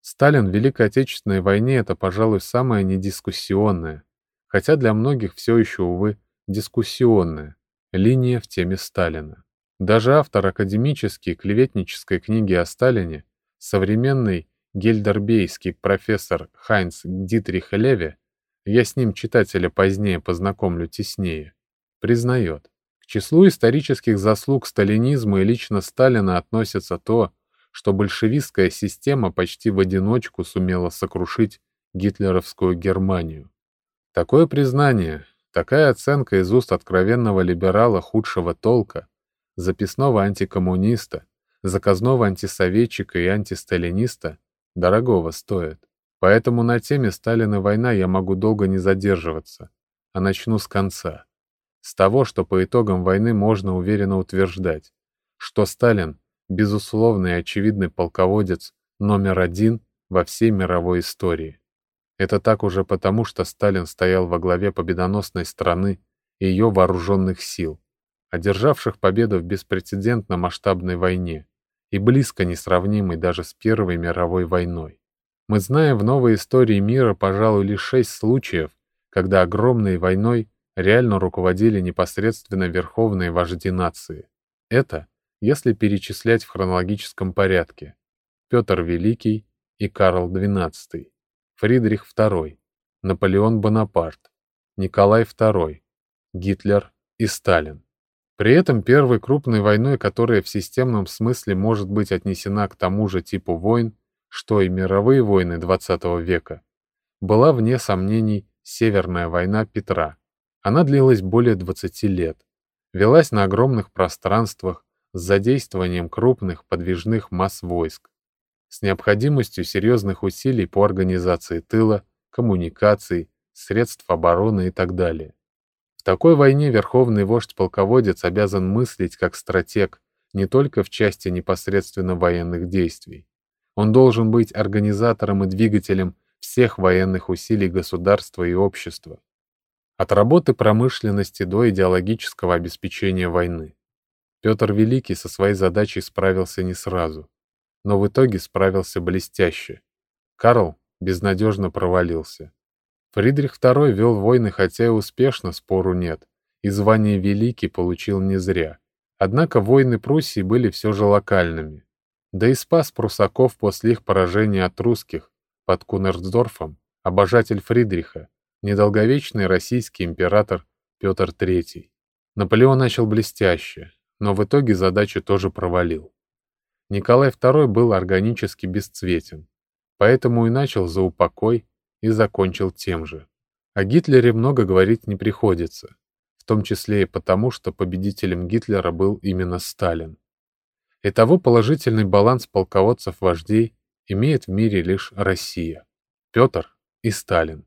Сталин в Великой Отечественной войне — это, пожалуй, самое недискуссионное, хотя для многих все еще, увы, дискуссионная линия в теме Сталина. Даже автор академической клеветнической книги о Сталине, современный гельдербейский профессор Хайнц Дитрих Леве, я с ним читателя позднее познакомлю теснее, признает, к числу исторических заслуг сталинизма и лично Сталина относится то, что большевистская система почти в одиночку сумела сокрушить гитлеровскую Германию. Такое признание, такая оценка из уст откровенного либерала худшего толка, записного антикоммуниста, заказного антисоветчика и антисталиниста дорогого стоит. Поэтому на теме «Сталин и война» я могу долго не задерживаться, а начну с конца. С того, что по итогам войны можно уверенно утверждать, что Сталин – безусловный и очевидный полководец номер один во всей мировой истории. Это так уже потому, что Сталин стоял во главе победоносной страны и ее вооруженных сил, одержавших победу в беспрецедентно масштабной войне и близко несравнимой даже с Первой мировой войной. Мы знаем в новой истории мира, пожалуй, лишь 6 случаев, когда огромной войной реально руководили непосредственно верховные вожди нации. Это, если перечислять в хронологическом порядке, Петр Великий и Карл XII, Фридрих II, Наполеон Бонапарт, Николай II, Гитлер и Сталин. При этом первой крупной войной, которая в системном смысле может быть отнесена к тому же типу войн, что и мировые войны XX века, была вне сомнений Северная война Петра. Она длилась более 20 лет, велась на огромных пространствах с задействованием крупных подвижных масс войск, с необходимостью серьезных усилий по организации тыла, коммуникаций, средств обороны и так далее. В такой войне верховный вождь-полководец обязан мыслить как стратег не только в части непосредственно военных действий. Он должен быть организатором и двигателем всех военных усилий государства и общества. От работы промышленности до идеологического обеспечения войны. Петр Великий со своей задачей справился не сразу, но в итоге справился блестяще. Карл безнадежно провалился. Фридрих II вел войны, хотя и успешно, спору нет, и звание Великий получил не зря. Однако войны Пруссии были все же локальными. Да и спас прусаков после их поражения от русских под Кунерсдорфом обожатель Фридриха, недолговечный российский император Петр III. Наполеон начал блестяще, но в итоге задачу тоже провалил. Николай II был органически бесцветен, поэтому и начал за упокой и закончил тем же. О Гитлере много говорить не приходится, в том числе и потому, что победителем Гитлера был именно Сталин. Итого положительный баланс полководцев-вождей имеет в мире лишь Россия, Петр и Сталин.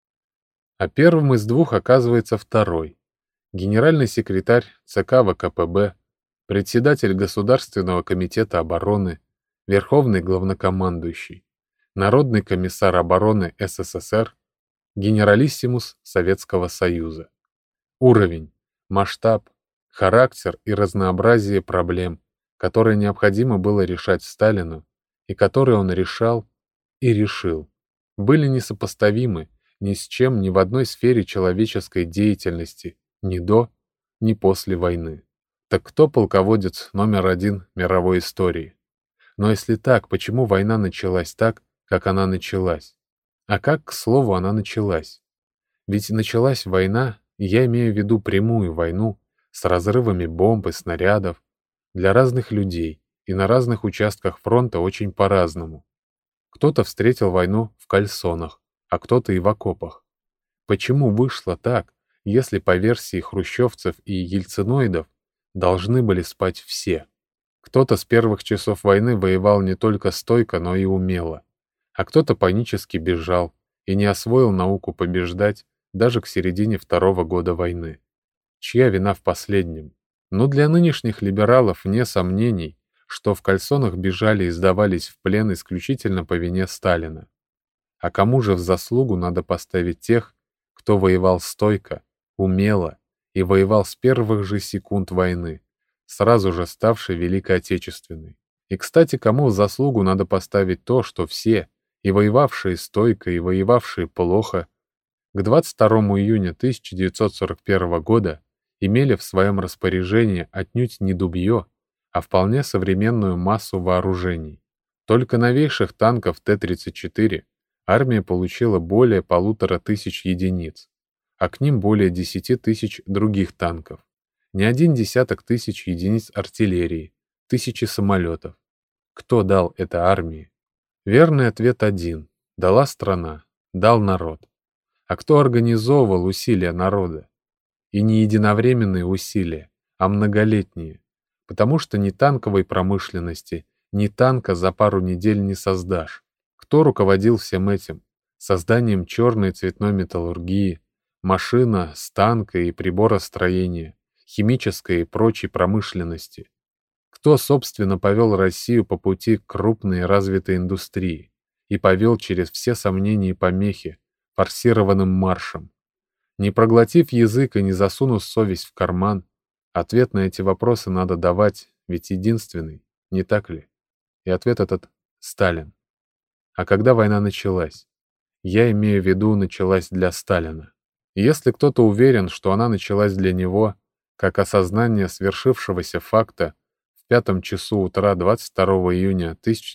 А первым из двух оказывается второй, генеральный секретарь ЦК ВКПБ, председатель Государственного комитета обороны, верховный главнокомандующий, народный комиссар обороны СССР, генералиссимус Советского Союза. Уровень, масштаб, характер и разнообразие проблем, которые необходимо было решать Сталину, и которые он решал и решил, были несопоставимы ни с чем ни в одной сфере человеческой деятельности ни до, ни после войны. Так кто полководец номер один мировой истории? Но если так, почему война началась так, как она началась? А как, к слову, она началась? Ведь началась война, и я имею в виду прямую войну, с разрывами бомб и снарядов, для разных людей и на разных участках фронта очень по-разному. Кто-то встретил войну в кальсонах, а кто-то и в окопах. Почему вышло так, если по версии хрущевцев и ельциноидов должны были спать все? Кто-то с первых часов войны воевал не только стойко, но и умело, а кто-то панически бежал и не освоил науку побеждать даже к середине второго года войны. Чья вина в последнем? Но для нынешних либералов вне сомнений, что в кальсонах бежали и сдавались в плен исключительно по вине Сталина. А кому же в заслугу надо поставить тех, кто воевал стойко, умело и воевал с первых же секунд войны, сразу же ставшей Великой Отечественной? И, кстати, кому в заслугу надо поставить то, что все, и воевавшие стойко, и воевавшие плохо, к 22 июня 1941 года имели в своем распоряжении отнюдь не дубье, а вполне современную массу вооружений. Только новейших танков Т-34 армия получила более 1500 единиц, а к ним более 10 тысяч других танков, не один десяток тысяч единиц артиллерии, тысячи самолетов. Кто дал это армии? Верный ответ один: дала страна, дал народ. А кто организовывал усилия народа? И не единовременные усилия, а многолетние, потому что ни танковой промышленности, ни танка за пару недель не создашь. Кто руководил всем этим? Созданием черной цветной металлургии, машина, станка и приборостроения, химической и прочей промышленности. Кто, собственно, повел Россию по пути к крупной развитой индустрии и повел через все сомнения и помехи форсированным маршем? Не проглотив язык и не засунув совесть в карман, ответ на эти вопросы надо давать, ведь единственный, не так ли? И ответ этот — Сталин. А когда война началась? Я имею в виду, началась для Сталина. И если кто-то уверен, что она началась для него, как осознание свершившегося факта в 5 часу утра 22 июня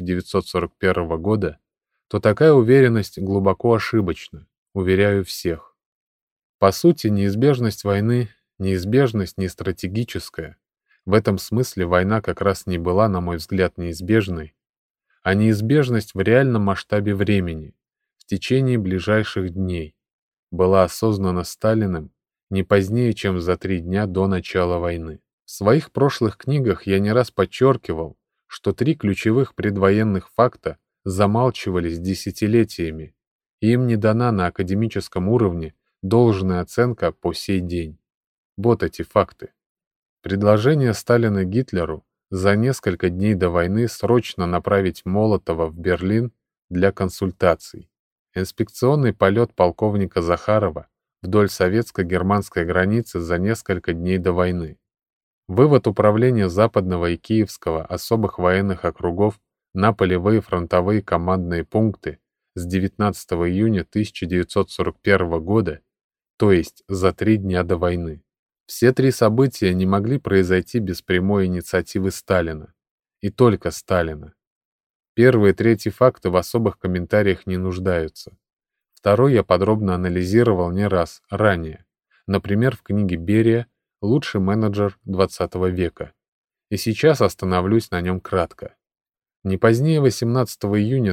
1941 года, то такая уверенность глубоко ошибочна, уверяю всех. По сути, неизбежность войны — неизбежность не стратегическая. В этом смысле война как раз не была, на мой взгляд, неизбежной, а неизбежность в реальном масштабе времени, в течение ближайших дней, была осознана Сталиным не позднее, чем за 3 дня до начала войны. В своих прошлых книгах я не раз подчеркивал, что 3 ключевых предвоенных факта замалчивались десятилетиями, и им не дана на академическом уровне должная оценка по сей день. Вот эти факты. Предложение Сталина Гитлеру за несколько дней до войны срочно направить Молотова в Берлин для консультаций. Инспекционный полет полковника Захарова вдоль советско-германской границы за несколько дней до войны. Вывод управления Западного и Киевского особых военных округов на полевые фронтовые командные пункты с 19 июня 1941 года, то есть за 3 дня до войны. Все 3 события не могли произойти без прямой инициативы Сталина. И только Сталина. Первый и третий факты в особых комментариях не нуждаются. Второй я подробно анализировал не раз ранее, например, в книге Берия «Лучший менеджер XX века». И сейчас остановлюсь на нем кратко. Не позднее 18 июня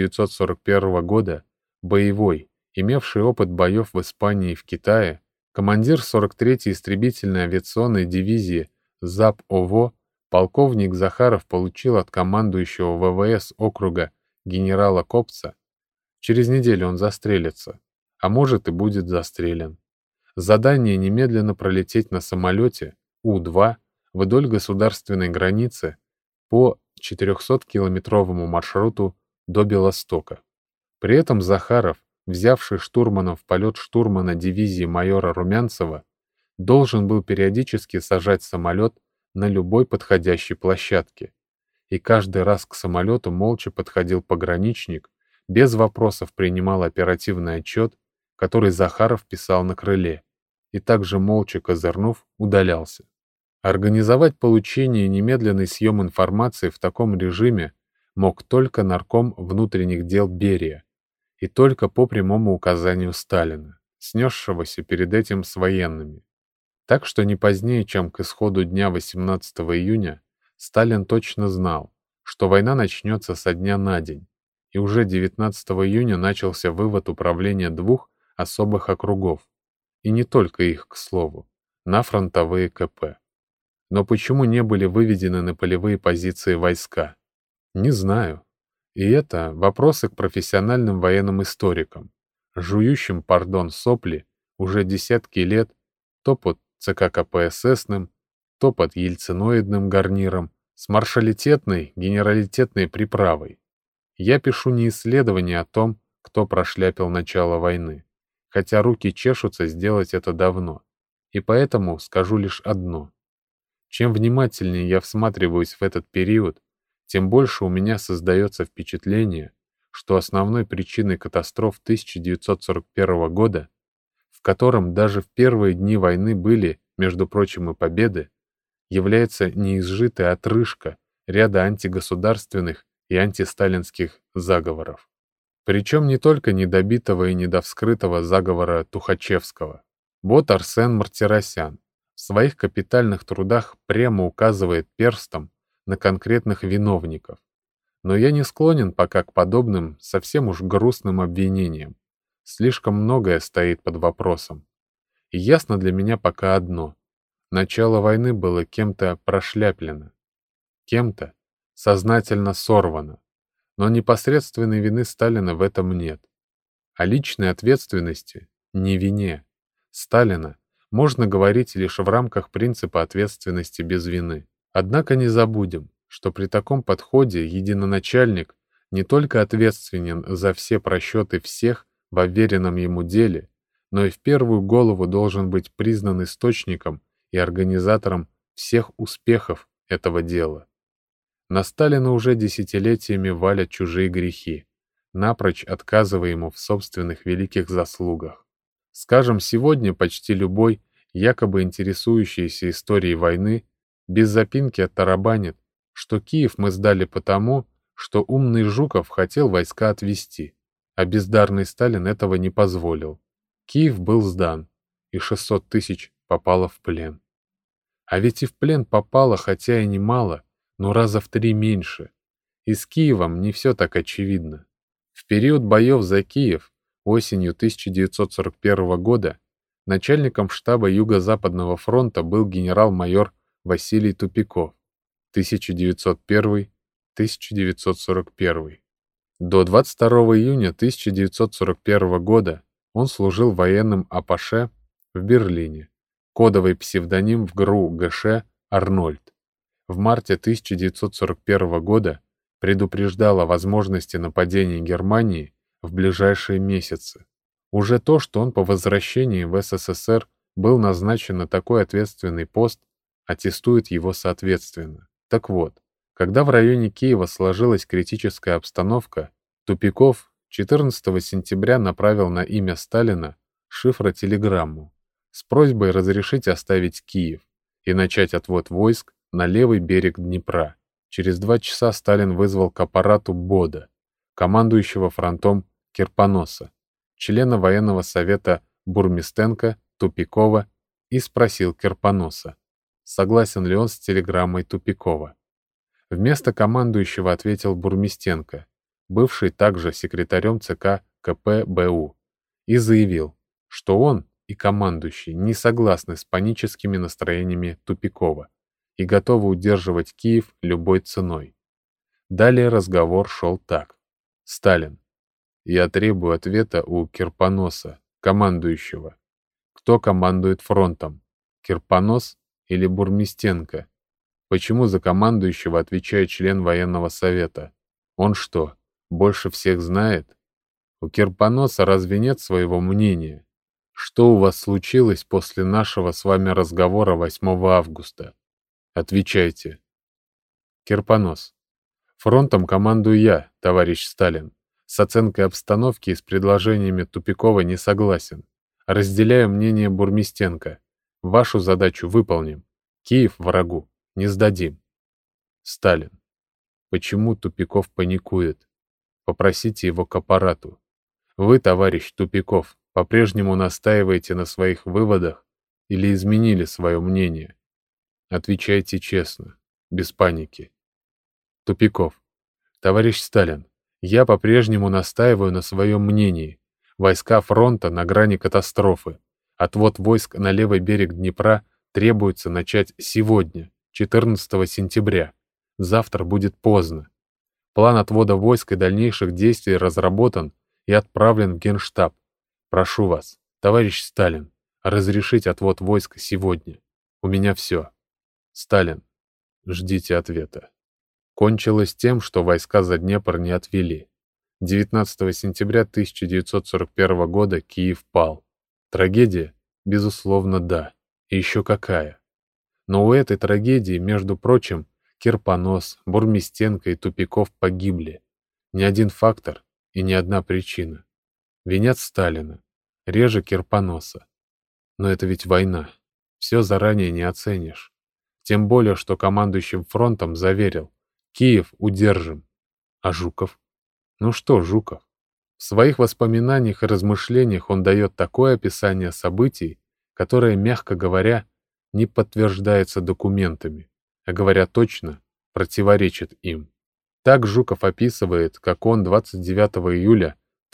1941 года боевой, имевший опыт боев в Испании и в Китае, командир 43-й истребительной авиационной дивизии ЗАП-ОВО полковник Захаров получил от командующего ВВС округа генерала Копца: через неделю он застрелится, а может и будет застрелен. Задание немедленно пролететь на самолете У-2 вдоль государственной границы по 400-километровому маршруту до Белостока. При этом Захаров, взявший штурманом в полет штурмана дивизии майора Румянцева, должен был периодически сажать самолет на любой подходящей площадке. И каждый раз к самолету молча подходил пограничник, без вопросов принимал оперативный отчет, который Захаров писал на крыле, и также молча козырнув, удалялся. Организовать получение и немедленный съем информации в таком режиме мог только нарком внутренних дел Берия, и только по прямому указанию Сталина, снесшегося перед этим с военными. Так что не позднее, чем к исходу дня 18 июня, Сталин точно знал, что война начнется со дня на день, и уже 19 июня начался вывод управления 2 особых округов, и не только их, к слову, на фронтовые КП. Но почему не были выведены на полевые позиции войска? Не знаю. И это вопросы к профессиональным военным историкам, жующим, сопли уже десятки лет то под ЦК КПССным, то под ельциноидным гарниром с маршалитетной, генералитетной приправой. Я пишу не исследование о том, кто прошляпил начало войны, хотя руки чешутся сделать это давно, и поэтому скажу лишь одно. Чем внимательнее я всматриваюсь в этот период, тем больше у меня создается впечатление, что основной причиной катастроф 1941 года, в котором даже в первые дни войны были, между прочим, и победы, является неизжитая отрыжка ряда антигосударственных и антисталинских заговоров. Причем не только недобитого и недовскрытого заговора Тухачевского. Вот Арсен Мартиросян в своих капитальных трудах прямо указывает перстом на конкретных виновников. Но я не склонен пока к подобным совсем уж грустным обвинениям. Слишком многое стоит под вопросом. И ясно для меня пока одно. Начало войны было кем-то прошляплено, кем-то сознательно сорвано. Но непосредственной вины Сталина в этом нет. О личной ответственности, не вине, Сталина можно говорить лишь в рамках принципа ответственности без вины. Однако не забудем, что при таком подходе единоначальник не только ответственен за все просчеты всех в уверенном ему деле, но и в первую голову должен быть признан источником и организатором всех успехов этого дела. На Сталина уже десятилетиями валят чужие грехи, напрочь отказывая ему в собственных великих заслугах. Скажем, сегодня почти любой, якобы интересующийся историей войны, без запинки оттарабанит, что Киев мы сдали потому, что умный Жуков хотел войска отвести, а бездарный Сталин этого не позволил. Киев был сдан, и 600 тысяч попало в плен. А ведь и в плен попало, хотя и немало, но раза в 3 меньше. И с Киевом не все так очевидно. В период боев за Киев осенью 1941 года начальником штаба Юго-Западного фронта был генерал-майор Василий Тупиков 1901-1941. До 22 июня 1941 года он служил военным атташе в Берлине, кодовый псевдоним в ГРУ ГШ «Арнольд». В марте 1941 года предупреждал о возможности нападения Германии в ближайшие месяцы. Уже то, что он по возвращении в СССР был назначен на такой ответственный пост, аттестует его соответственно. Так вот, когда в районе Киева сложилась критическая обстановка, Тупиков 14 сентября направил на имя Сталина шифротелеграмму с просьбой разрешить оставить Киев и начать отвод войск на левый берег Днепра. Через 2 часа Сталин вызвал к аппарату Бода, командующего фронтом Кирпоноса, члена военного совета Бурмистенко, Тупикова, и спросил Кирпоноса, согласен ли он с телеграммой Тупикова. Вместо командующего ответил Бурмистенко, бывший также секретарем ЦК КП-БУ, и заявил, что он и командующий не согласны с паническими настроениями Тупикова и готовы удерживать Киев любой ценой. Далее разговор шел так. Сталин. Я требую ответа у Кирпоноса, командующего. Кто командует фронтом? Кирпонос или Бурмистенко? Почему за командующего отвечает член военного совета? Он что, больше всех знает? У Кирпоноса разве нет своего мнения? Что у вас случилось после нашего с вами разговора 8 августа? Отвечайте. Кирпонос. Фронтом командую я, товарищ Сталин. С оценкой обстановки и с предложениями Тупикова не согласен. Разделяю мнение Бурмистенко. Вашу задачу выполним. Киев врагу не сдадим. Сталин. Почему Тупиков паникует? Попросите его к аппарату. Вы, товарищ Тупиков, по-прежнему настаиваете на своих выводах или изменили свое мнение? Отвечайте честно, без паники. Тупиков. Товарищ Сталин, я по-прежнему настаиваю на своем мнении. Войска фронта на грани катастрофы. Отвод войск на левый берег Днепра требуется начать сегодня, 14 сентября. Завтра будет поздно. План отвода войск и дальнейших действий разработан и отправлен в Генштаб. Прошу вас, товарищ Сталин, разрешить отвод войск сегодня. У меня все. Сталин. Ждите ответа. Кончилось тем, что войска за Днепр не отвели. 19 сентября 1941 года Киев пал. Трагедия? Безусловно, да. И еще какая. Но у этой трагедии, между прочим, Кирпонос, Бурмистенко и Тупиков погибли. Ни один фактор И ни одна причина. Винят Сталина, реже Кирпоноса. Но это ведь война. Все заранее не оценишь. Тем более, что командующим фронтом заверил: Киев удержим. А Жуков? Ну что Жуков? В своих воспоминаниях и размышлениях он дает такое описание событий, которое, мягко говоря, не подтверждается документами, а говоря точно, противоречит им. Так Жуков описывает, как он 29 июля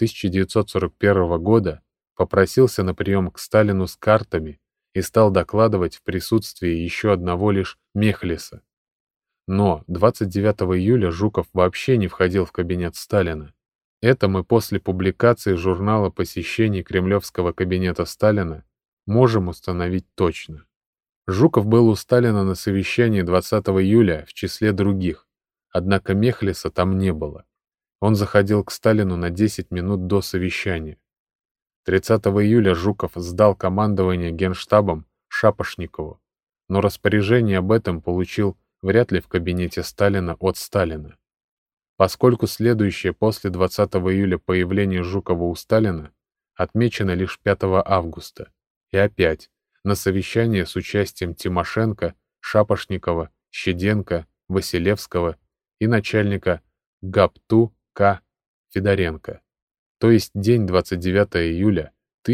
1941 года попросился на прием к Сталину с картами и стал докладывать в присутствии еще одного лишь Мехлиса. Но 29 июля Жуков вообще не входил в кабинет Сталина. Это мы после публикации журнала посещений кремлевского кабинета Сталина можем установить точно. Жуков был у Сталина на совещании 20 июля в числе других, однако Мехлиса там не было. Он заходил к Сталину на 10 минут до совещания. 30 июля Жуков сдал командование Генштабом Шапошникову, но распоряжение об этом получил вряд ли в кабинете Сталина от Сталина. Поскольку следующее после 20 июля появление Жукова у Сталина отмечено лишь 5 августа, и опять на совещании с участием Тимошенко, Шапошникова, Щеденко, Василевского и начальника ГАПТУ К. Федоренко. То есть день 29 июля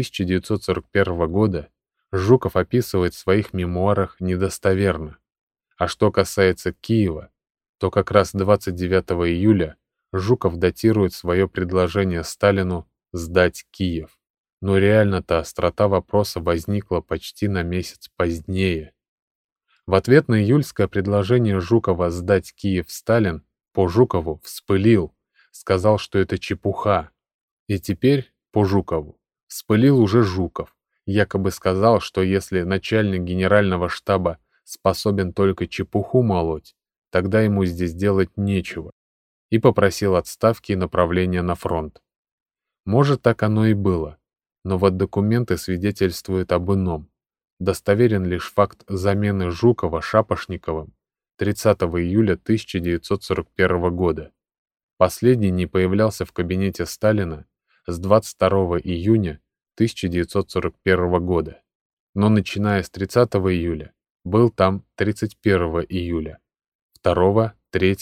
1941 года Жуков описывает в своих мемуарах недостоверно. А что касается Киева, то как раз 29 июля Жуков датирует свое предложение Сталину сдать Киев. Но реально-то острота вопроса возникла почти на месяц позднее. В ответ на июльское предложение Жукова сдать Киев Сталин по Жукову вспылил, сказал, что это чепуха. И теперь по Жукову вспылил уже Жуков, якобы сказал, что если начальник генерального штаба способен только чепуху молоть, тогда ему здесь делать нечего, и попросил отставки и направления на фронт. Может, так оно и было, но вот документы свидетельствуют об ином. Достоверен лишь факт замены Жукова Шапошниковым 30 июля 1941 года. Последний не появлялся в кабинете Сталина с 22 июня 1941 года, но начиная с 30 июля был там 31 июля, 2, 3,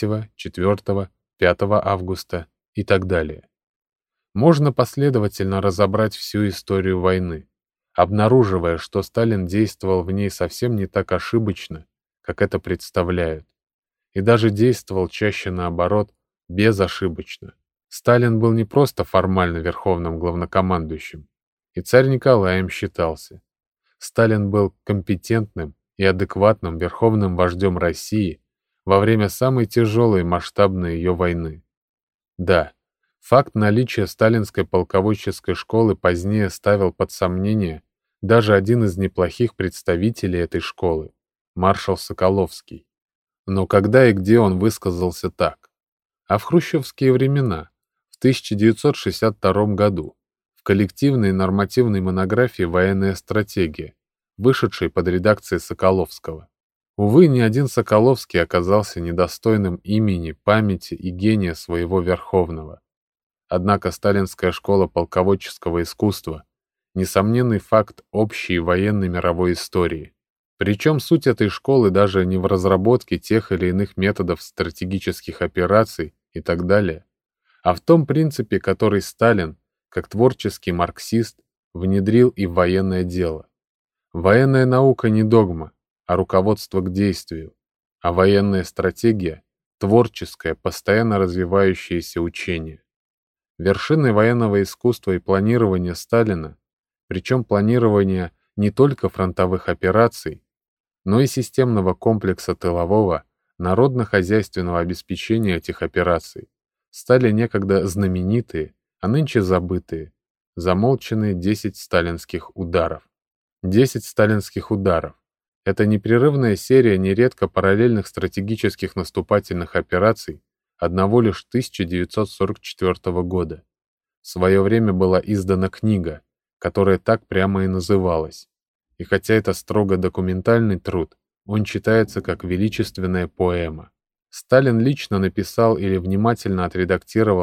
4, 5 августа и так далее. Можно последовательно разобрать всю историю войны, обнаруживая, что Сталин действовал в ней совсем не так ошибочно, как это представляют, и даже действовал чаще наоборот, безошибочно. Сталин был не просто формально верховным главнокомандующим, и царь Николай им считался. Сталин был компетентным и адекватным верховным вождем России во время самой тяжелой и масштабной ее войны. Да, факт наличия сталинской полководческой школы позднее ставил под сомнение даже один из неплохих представителей этой школы, маршал Соколовский. Но когда и где он высказался так? А в хрущевские времена, в 1962 году, в коллективной нормативной монографии «Военная стратегия», вышедшей под редакцией Соколовского. Увы, ни один Соколовский оказался недостойным имени, памяти и гения своего верховного. Однако сталинская школа полководческого искусства – несомненный факт общей военной мировой истории. Причем суть этой школы даже не в разработке тех или иных методов стратегических операций и так далее, а в том принципе, который Сталин, как творческий марксист, внедрил и в военное дело. Военная наука не догма, а руководство к действию, а военная стратегия – творческое, постоянно развивающееся учение. Вершиной военного искусства и планирования Сталина, причем планирования не только фронтовых операций, но и системного комплекса тылового, народно-хозяйственного обеспечения этих операций, стали некогда знаменитые, а нынче забытые, замолчанные 10 сталинских ударов. 10 сталинских ударов – это непрерывная серия нередко параллельных стратегических наступательных операций одного лишь 1944 года. В свое время была издана книга, которая так прямо и называлась. И хотя это строго документальный труд, он читается как величественная поэма. Сталин лично написал или внимательно отредактировал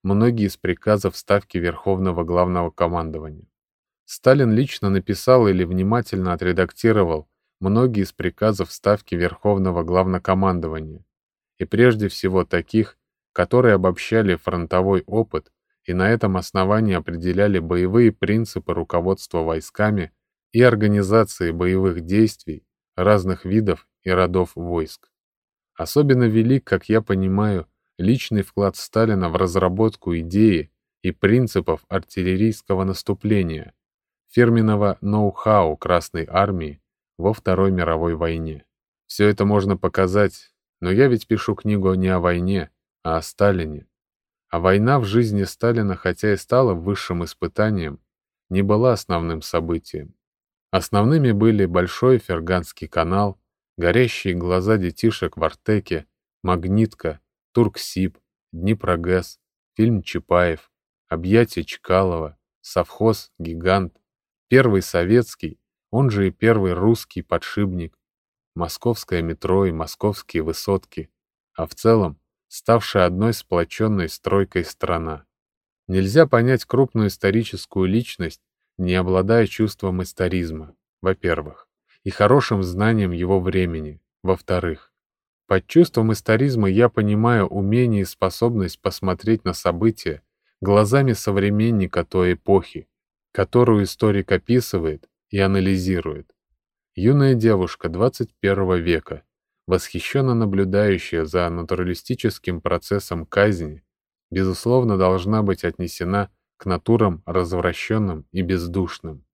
многие из приказов Ставки Верховного Главного Командования. Сталин лично написал или внимательно отредактировал многие из приказов Ставки Верховного Главнокомандования, и прежде всего таких, которые обобщали фронтовой опыт и на этом основании определяли боевые принципы руководства войсками и организации боевых действий разных видов и родов войск. Особенно велик, как я понимаю, личный вклад Сталина в разработку идеи и принципов артиллерийского наступления, фирменного ноу-хау Красной Армии во Второй мировой войне. Все это можно показать, но я ведь пишу книгу не о войне, а о Сталине. А война в жизни Сталина, хотя и стала высшим испытанием, не была основным событием. Основными были Большой Ферганский канал, горящие глаза детишек в Артеке, Магнитка, Турксиб, Днепрогэс, фильм Чапаев, объятия Чкалова, совхоз «Гигант», первый советский, он же и первый русский подшипник, московское метро и московские высотки, а в целом ставшая одной сплоченной стройкой страна. Нельзя понять крупную историческую личность, не обладая чувством историзма, во-первых, и хорошим знанием его времени, во-вторых. Под чувством историзма я понимаю умение и способность посмотреть на события глазами современника той эпохи, которую историк описывает и анализирует. Юная девушка 21 века, восхищенно наблюдающая за натуралистическим процессом казни, безусловно, должна быть отнесена к натурам развращенным и бездушным.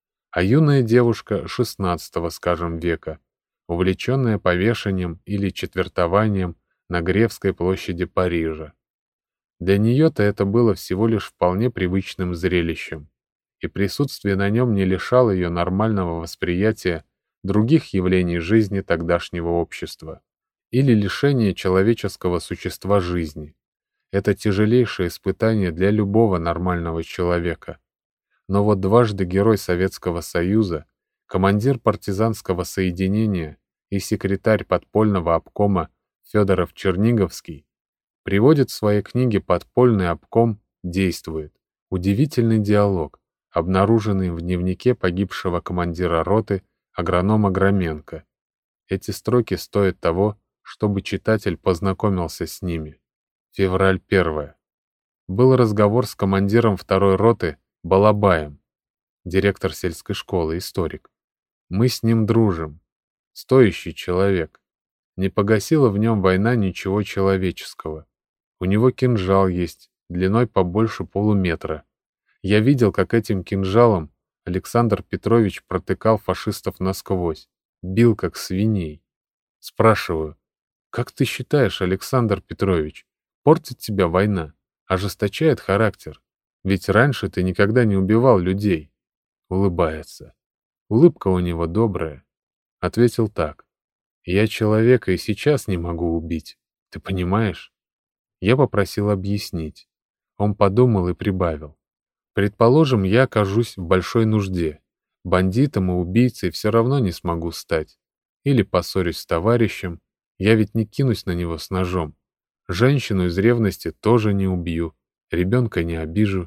А юная девушка XVI, скажем, века, увлеченная повешением или четвертованием на Гревской площади Парижа. Для нее-то это было всего лишь вполне привычным зрелищем, и присутствие на нем не лишало ее нормального восприятия других явлений жизни тогдашнего общества или лишения человеческого существа жизни. Это тяжелейшее испытание для любого нормального человека. Но вот дважды герой Советского Союза, командир партизанского соединения и секретарь подпольного обкома Федоров-Черниговский приводит в своей книге «Подпольный обком действует» удивительный диалог, обнаруженный в дневнике погибшего командира роты агронома Громенко. Эти строки стоят того, чтобы читатель познакомился с ними. Февраль 1. Был разговор с командиром второй роты Балабаем, директор сельской школы, историк. Мы с ним дружим. Стоящий человек. Не погасила в нем война ничего человеческого. У него кинжал есть, длиной побольше полуметра. Я видел, как этим кинжалом Александр Петрович протыкал фашистов насквозь, бил как свиней. Спрашиваю, как ты считаешь, Александр Петрович, портит тебя война, ожесточает характер? Ведь раньше ты никогда не убивал людей. Улыбается. Улыбка у него добрая. Ответил так. Я человека и сейчас не могу убить. Ты понимаешь? Я попросил объяснить. Он подумал и прибавил. Предположим, я окажусь в большой нужде. Бандитом и убийцей все равно не смогу стать. Или поссорюсь с товарищем. Я ведь не кинусь на него с ножом. Женщину из ревности тоже не убью. Ребенка не обижу.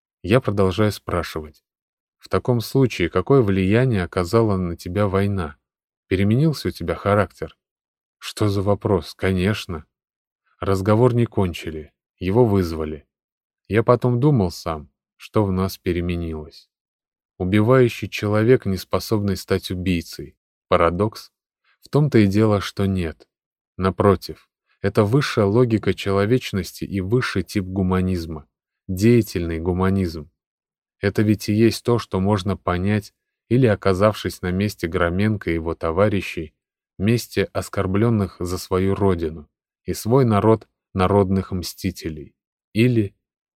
Я продолжаю спрашивать. В таком случае, какое влияние оказала на тебя война? Переменился у тебя характер? Что за вопрос? Конечно. Разговор не кончили. Его вызвали. Я потом думал сам, что в нас переменилось. Убивающий человек, не способный стать убийцей. Парадокс? В том-то и дело, что нет. Напротив, это высшая логика человечности и высший тип гуманизма. Деятельный гуманизм. Это ведь и есть то, что можно понять, или оказавшись на месте Громенко и его товарищей, месте оскорбленных за свою родину и свой народ народных мстителей, или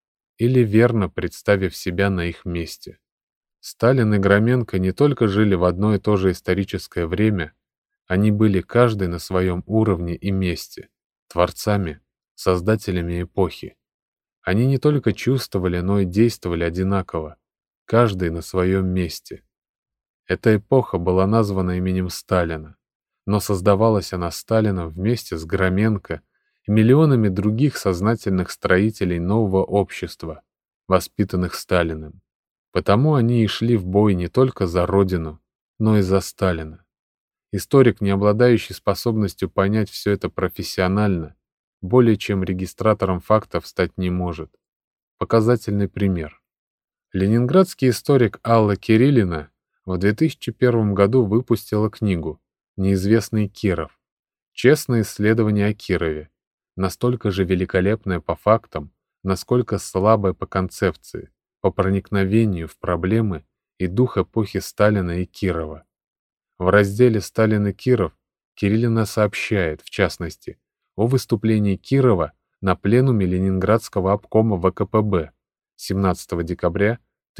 верно представив себя на их месте. Сталин и Громенко не только жили в одно и то же историческое время, они были каждый на своем уровне и месте, творцами, создателями эпохи. Они не только чувствовали, но и действовали одинаково, каждый на своем месте. Эта эпоха была названа именем Сталина, но создавалась она Сталином вместе с Громенко и миллионами других сознательных строителей нового общества, воспитанных Сталиным. Потому они и шли в бой не только за Родину, но и за Сталина. Историк, не обладающий способностью понять все это профессионально, более чем регистратором фактов стать не может. Показательный пример. Ленинградский историк Алла Кириллина в 2001 году выпустила книгу «Неизвестный Киров. Честное исследование о Кирове», настолько же великолепное по фактам, насколько слабое по концепции, по проникновению в проблемы и дух эпохи Сталина и Кирова. В разделе «Сталин и Киров» Кириллина сообщает, в частности, о выступлении Кирова на пленуме Ленинградского обкома ВКПБ 17 декабря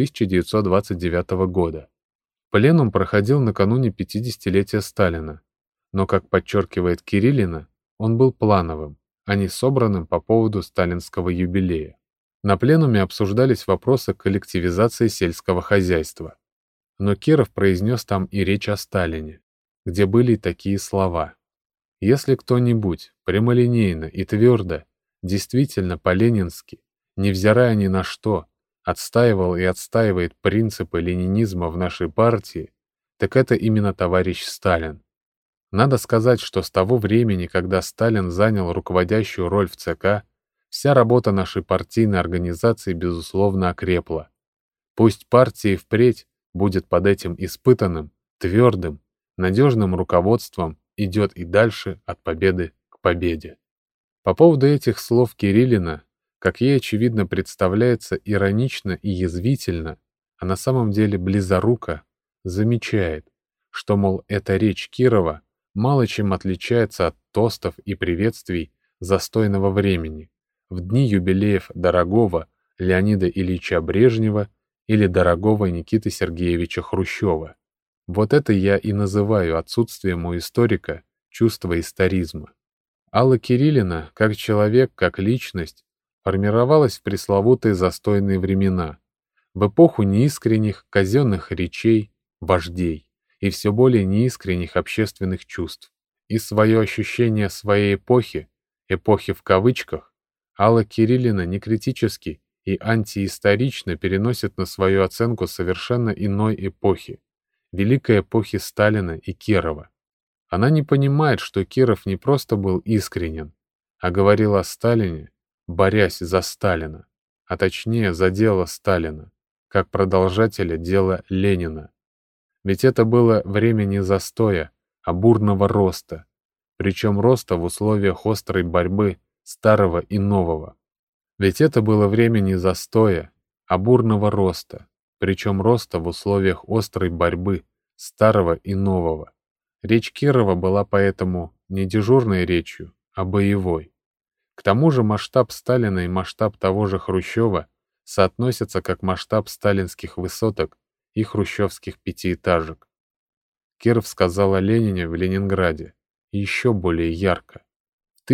1929 года. Пленум проходил накануне 50-летия Сталина, но, как подчеркивает Кириллина, он был плановым, а не собранным по поводу сталинского юбилея. На пленуме обсуждались вопросы коллективизации сельского хозяйства. Но Киров произнес там и речь о Сталине, где были такие слова. «Если кто-нибудь прямолинейно и твердо, действительно по-ленински, невзирая ни на что, отстаивал и отстаивает принципы ленинизма в нашей партии, так это именно товарищ Сталин. Надо сказать, что с того времени, когда Сталин занял руководящую роль в ЦК, вся работа нашей партийной организации безусловно окрепла. Пусть партия впредь будет под этим испытанным, твердым, надежным руководством идет и дальше от победы к победе». По поводу этих слов Кириллина, как ей очевидно представляется иронично и язвительно, а на самом деле близоруко, замечает, что, мол, эта речь Кирова мало чем отличается от тостов и приветствий застойного времени в дни юбилеев дорогого Леонида Ильича Брежнева или дорогого Никиты Сергеевича Хрущева. Вот это я и называю отсутствием у историка чувства историзма. Алла Кириллина, как человек, как личность, формировалась в пресловутые застойные времена, в эпоху неискренних казенных речей, вождей и все более неискренних общественных чувств. И свое ощущение своей эпохи, эпохи в кавычках, Алла Кириллина некритически и антиисторично переносит на свою оценку совершенно иной эпохи, великой эпохи Сталина и Кирова. Она не понимает, что Киров не просто был искренен, а говорил о Сталине, борясь за Сталина, а точнее за дело Сталина, как продолжателя дела Ленина. Ведь это было время не застоя, а бурного роста, причем роста в условиях острой борьбы старого и нового. Ведь это было время не застоя, а бурного роста, причем роста в условиях острой борьбы старого и нового. Речь Кирова была поэтому не дежурной речью, а боевой. К тому же масштаб Сталина и масштаб того же Хрущева соотносятся как масштаб сталинских высоток и хрущевских пятиэтажек. Киров сказал о Ленине в Ленинграде еще более ярко. В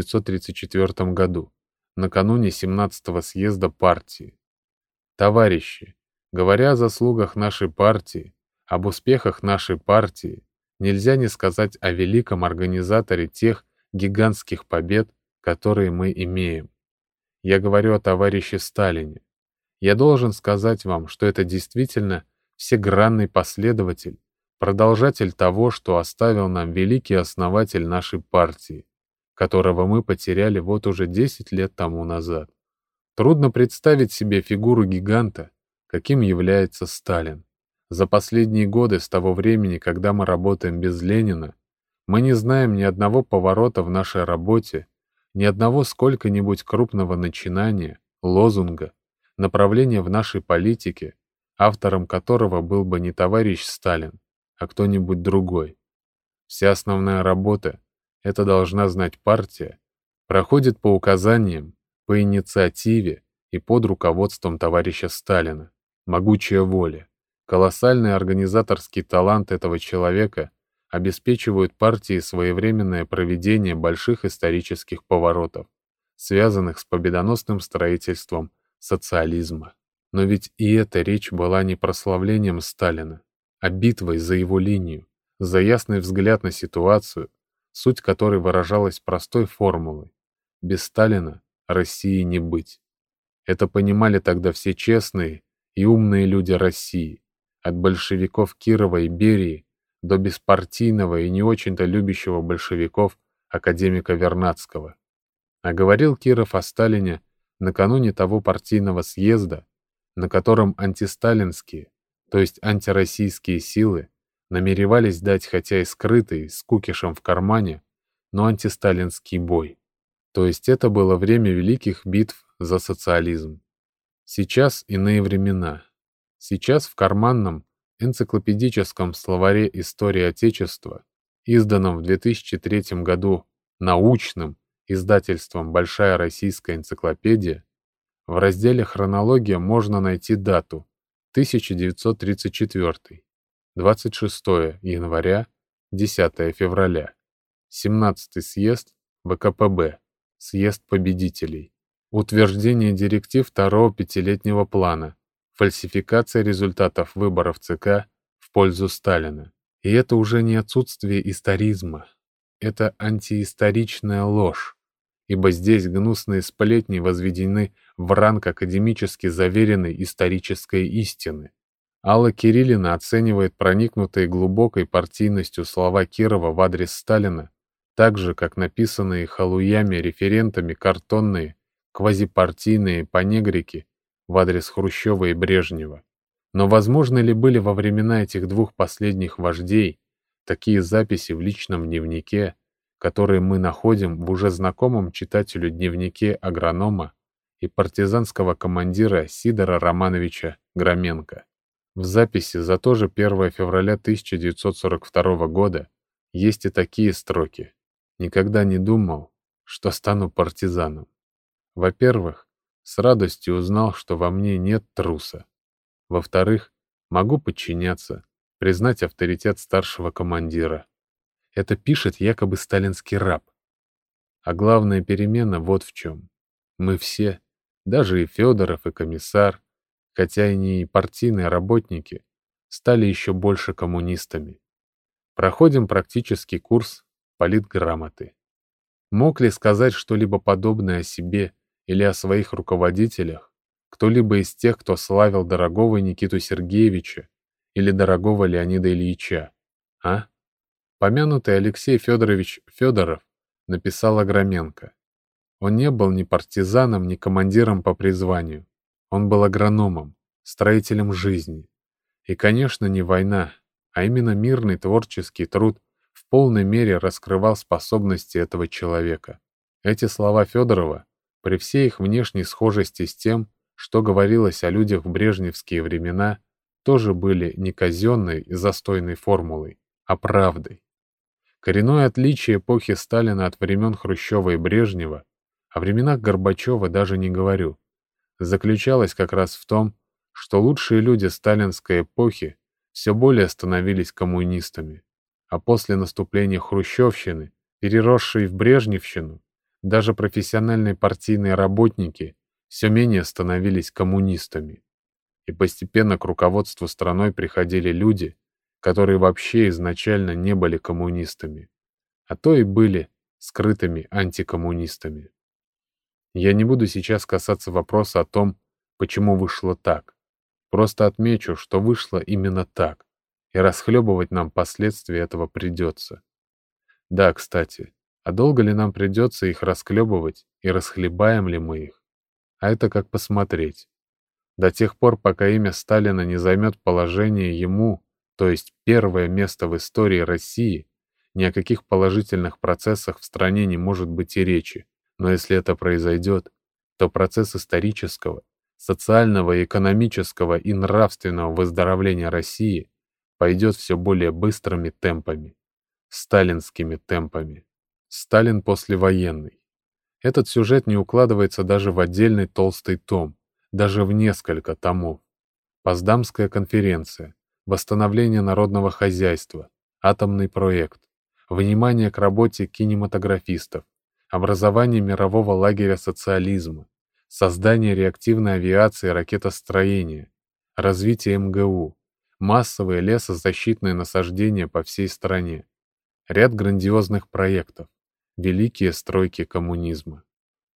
1934 году, накануне 17-го съезда партии. «Товарищи, говоря о заслугах нашей партии, об успехах нашей партии, нельзя не сказать о великом организаторе тех гигантских побед, которые мы имеем. Я говорю о товарище Сталине. Я должен сказать вам, что это действительно всегранный последователь, продолжатель того, что оставил нам великий основатель нашей партии, которого мы потеряли вот уже 10 лет тому назад. Трудно представить себе фигуру гиганта, каким является Сталин. За последние годы, с того времени, когда мы работаем без Ленина, мы не знаем ни одного поворота в нашей работе, ни одного сколько-нибудь крупного начинания, лозунга, направления в нашей политике, автором которого был бы не товарищ Сталин, а кто-нибудь другой. Вся основная работа, это должна знать партия, проходит по указаниям, по инициативе и под руководством товарища Сталина. Могучая воля, колоссальный организаторский талант этого человека обеспечивают партии своевременное проведение больших исторических поворотов, связанных с победоносным строительством социализма. Но ведь и эта речь была не прославлением Сталина, а битвой за его линию, за ясный взгляд на ситуацию, суть которой выражалась простой формулой. Без Сталина России не быть. Это понимали тогда все честные и умные люди России, от большевиков Кирова и Берии до беспартийного и не очень-то любящего большевиков академика Вернадского. А говорил Киров о Сталине накануне того партийного съезда, на котором антисталинские, то есть антироссийские силы намеревались дать хотя и скрытый, с кукишем в кармане, но антисталинский бой. То есть это было время великих битв за социализм. Сейчас иные времена. Сейчас в карманном энциклопедическом словаре истории Отечества, изданном в 2003 году научным издательством «Большая российская энциклопедия», в разделе «Хронология» можно найти дату 1934, 26 января, 10 февраля, 17-й съезд ВКПБ, съезд победителей, утверждение директив второго пятилетнего плана, фальсификация результатов выборов ЦК в пользу Сталина. И это уже не отсутствие историзма, это антиисторичная ложь, ибо здесь гнусные сплетни возведены в ранг академически заверенной исторической истины. Алла Кириллина оценивает проникнутые глубокой партийностью слова Кирова в адрес Сталина так же, как написанные халуями-референтами картонные, квазипартийные понегрики в адрес Хрущева и Брежнева. Но возможно ли были во времена этих двух последних вождей такие записи в личном дневнике, которые мы находим в уже знакомом читателю дневнике агронома и партизанского командира Сидора Романовича Громенко? В записи за то же 1 февраля 1942 года есть и такие строки. «Никогда не думал, что стану партизаном. Во-первых, с радостью узнал, что во мне нет труса. Во-вторых, могу подчиняться, признать авторитет старшего командира». Это пишет якобы сталинский раб. А главная перемена вот в чем. Мы все, даже и Федоров, и комиссар, хотя и не партийные работники, стали еще больше коммунистами. Проходим практический курс политграмоты. Мог ли сказать что-либо подобное о себе или о своих руководителях кто-либо из тех, кто славил дорогого Никиту Сергеевича или дорогого Леонида Ильича, а? Помянутый Алексей Федорович Федоров написал о Громенко. Он не был ни партизаном, ни командиром по призванию. Он был агрономом, строителем жизни. И, конечно, не война, а именно мирный творческий труд в полной мере раскрывал способности этого человека. Эти слова Федорова, при всей их внешней схожести с тем, что говорилось о людях в брежневские времена, тоже были не казенной и застойной формулой, а правдой. Коренное отличие эпохи Сталина от времен Хрущева и Брежнева, о временах Горбачева даже не говорю, заключалось как раз в том, что лучшие люди сталинской эпохи все более становились коммунистами, а после наступления хрущевщины, переросшей в брежневщину, даже профессиональные партийные работники все менее становились коммунистами. И постепенно к руководству страной приходили люди, которые вообще изначально не были коммунистами, а то и были скрытыми антикоммунистами. Я не буду сейчас касаться вопроса о том, почему вышло так. Просто отмечу, что вышло именно так, и расхлебывать нам последствия этого придется. Да, кстати, а долго ли нам придется их расхлебывать, и расхлебаем ли мы их? А это как посмотреть. До тех пор, пока имя Сталина не займет положение ему, то есть первое место в истории России, ни о каких положительных процессах в стране не может быть и речи. Но если это произойдет, то процесс исторического, социального, экономического и нравственного выздоровления России пойдет все более быстрыми темпами, сталинскими темпами. Сталин послевоенный. Этот сюжет не укладывается даже в отдельный толстый том, даже в несколько томов. Потсдамская конференция, восстановление народного хозяйства, атомный проект, внимание к работе кинематографистов, образование мирового лагеря социализма, создание реактивной авиации и ракетостроения, развитие МГУ, массовые лесозащитные насаждения по всей стране, ряд грандиозных проектов, великие стройки коммунизма.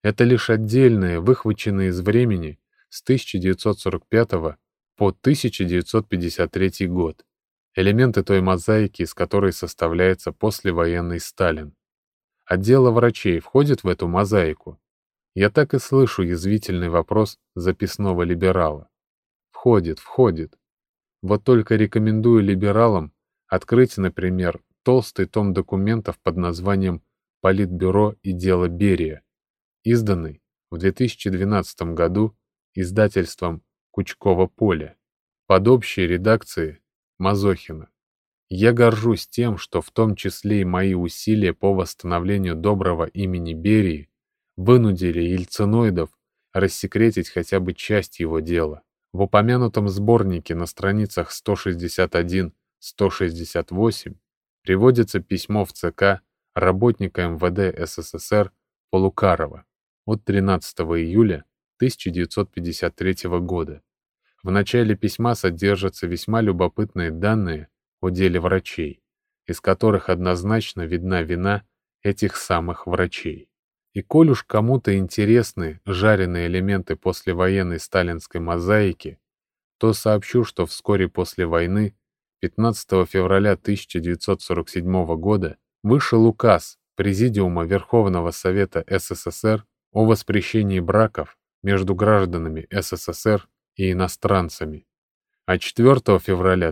Это лишь отдельные, выхваченные из времени с 1945 по 1953 год, элементы той мозаики, из которой составляется послевоенный Сталин. А дело врачей входит в эту мозаику? Я так и слышу язвительный вопрос записного либерала. Входит, входит. Вот только рекомендую либералам открыть, например, толстый том документов под названием «Политбюро и дело Берия», изданный в 2012 году издательством Кучково-Поле под общей редакцией Мазохина. Я горжусь тем, что в том числе и мои усилия по восстановлению доброго имени Берии вынудили ельциноидов рассекретить хотя бы часть его дела. В упомянутом сборнике на страницах 161-168 приводится письмо в ЦК работника МВД СССР Полукарова от 13 июля 1953 года. В начале письма содержатся весьма любопытные данные о деле врачей, из которых однозначно видна вина этих самых врачей. И коль уж кому-то интересны жареные элементы послевоенной сталинской мозаики, то сообщу, что вскоре после войны, 15 февраля 1947 года, вышел указ Президиума Верховного Совета СССР о воспрещении браков между гражданами СССР и иностранцами. А 4 февраля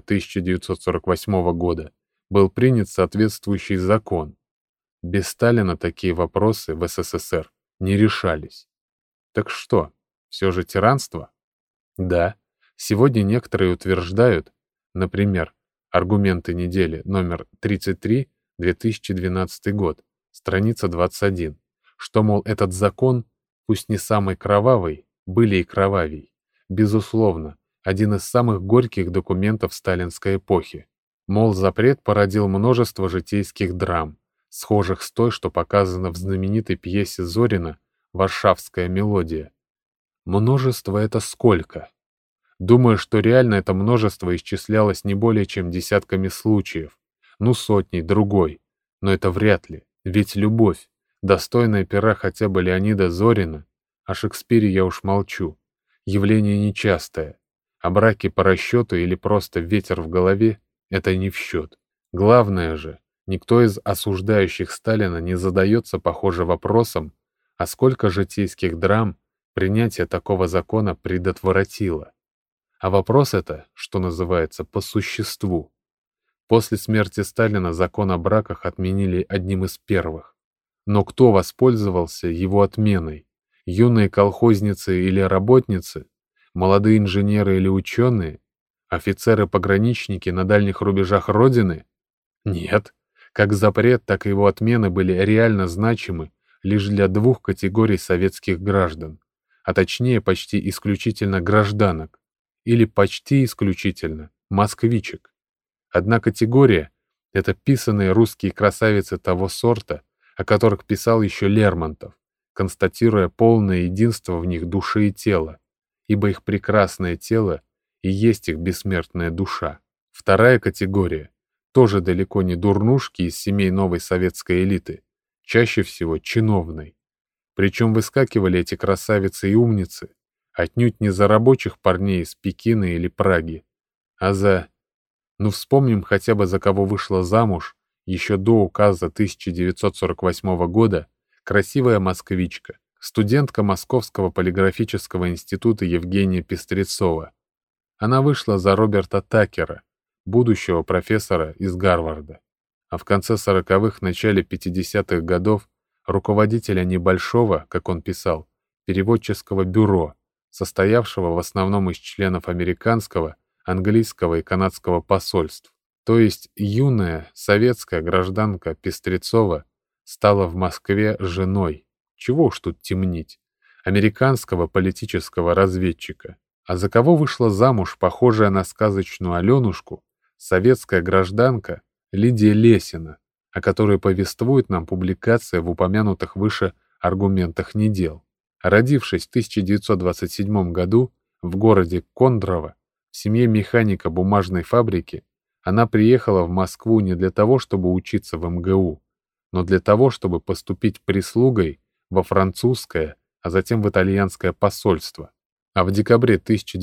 1948 года был принят соответствующий закон. Без Сталина такие вопросы в СССР не решались. Так что, все же тиранство? Да, сегодня некоторые утверждают, например, аргументы недели номер 33, 2012 год, страница 21, что, мол, этот закон, пусть не самый кровавый, были и кровавей, безусловно, один из самых горьких документов сталинской эпохи. Мол, запрет породил множество житейских драм, схожих с той, что показано в знаменитой пьесе Зорина «Варшавская мелодия». Множество — это сколько? Думаю, что реально это множество исчислялось не более чем десятками случаев, ну сотней, другой. Но это вряд ли, ведь любовь, достойная пера хотя бы Леонида Зорина, о Шекспире я уж молчу, явление нечастое, а браки по расчету или просто ветер в голове — это не в счет. Главное же, никто из осуждающих Сталина не задается, похоже, вопросом, а сколько житейских драм принятие такого закона предотвратило. А вопрос это, что называется, по существу. После смерти Сталина закон о браках отменили одним из первых. Но кто воспользовался его отменой? Юные колхозницы или работницы? Молодые инженеры или ученые? Офицеры-пограничники на дальних рубежах Родины? Нет. Как запрет, так и его отмены были реально значимы лишь для двух категорий советских граждан, а точнее почти исключительно гражданок, или почти исключительно москвичек. Одна категория — это писаные русские красавицы того сорта, о которых писал еще Лермонтов, констатируя полное единство в них души и тела, ибо их прекрасное тело и есть их бессмертная душа. Вторая категория — тоже далеко не дурнушки из семей новой советской элиты, чаще всего чиновной. Причем выскакивали эти красавицы и умницы отнюдь не за рабочих парней из Пекина или Праги, а за... Ну вспомним хотя бы, за кого вышла замуж еще до указа 1948 года красивая москвичка, студентка Московского полиграфического института Евгения Пестрецова. Она вышла за Роберта Такера, будущего профессора из Гарварда, а в конце 40-х, начале 50-х годов руководителя небольшого, как он писал, переводческого бюро, состоявшего в основном из членов американского, английского и канадского посольств. То есть юная советская гражданка Пестрецова стала в Москве женой, чего уж тут темнить, американского политического разведчика. А за кого вышла замуж, похожая на сказочную Аленушку, советская гражданка Лидия Лесина, о которой повествует нам публикация в упомянутых выше аргументах недел. Родившись в 1927 году в городе Кондрово, в семье механика бумажной фабрики, она приехала в Москву не для того, чтобы учиться в МГУ, но для того, чтобы поступить прислугой во французское а затем в итальянское посольство, а в декабре